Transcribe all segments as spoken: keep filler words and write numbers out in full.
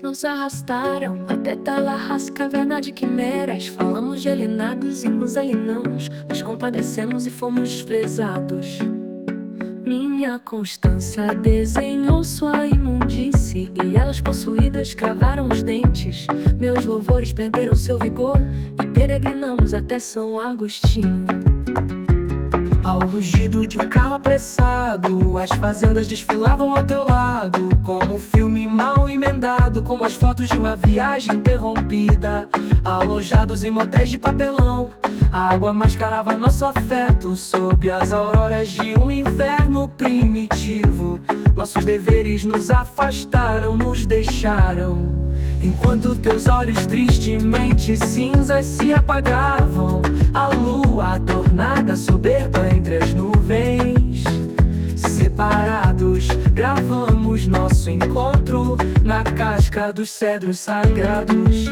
nos arrastaram até Talarras, caverna de quimeras. Falamos de alienados e nos alienamos, nos compadecemos e fomos desprezados. Minha constância desenhou sua imundície, e elas possuídas cravaram os dentes. Meus louvores perderam seu vigor, e peregrinamos até São Agostinho. Ao rugido de um carro apressado, as fazendas desfilavam ao teu lado, como um filme mal emendado, como as fotos de uma viagem interrompida. Alojados em motéis de papelão, a água mascarava nosso afeto sob as auroras de um inverno primitivo. Nossos deveres nos afastaram, nos deixaram, enquanto teus olhos tristemente cinzas se apagavam. A lua adornada soberba entre as nuvens. Separados, gravamos nosso encontro na casca dos cedros sagrados.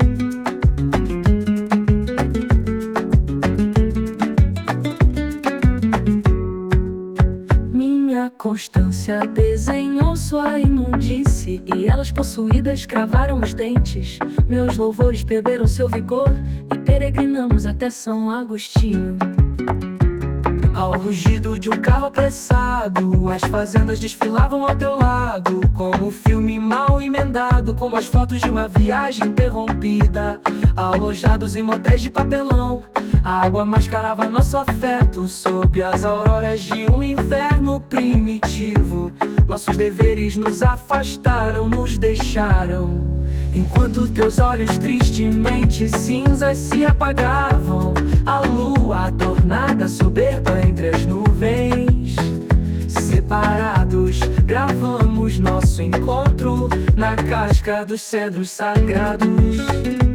Minha constância desenhou sua imundície, e elas possuídas cravaram os dentes. Meus louvores perderam seu vigor, e peregrinamos até São Agostinho. Ao rugido de um carro apressado, as fazendas desfilavam ao teu lado, como um filme mal emendado, como as fotos de uma viagem interrompida. Alojados em motéis de papelão, a água mascarava nosso afeto sob as auroras de um inverno primitivo. Nossos deveres nos afastaram, nos deixaram, enquanto teus olhos tristemente cinzas se apagavam. A lua adornada soberba entre as nuvens. Separados, gravamos nosso encontro na casca dos cedros sagrados.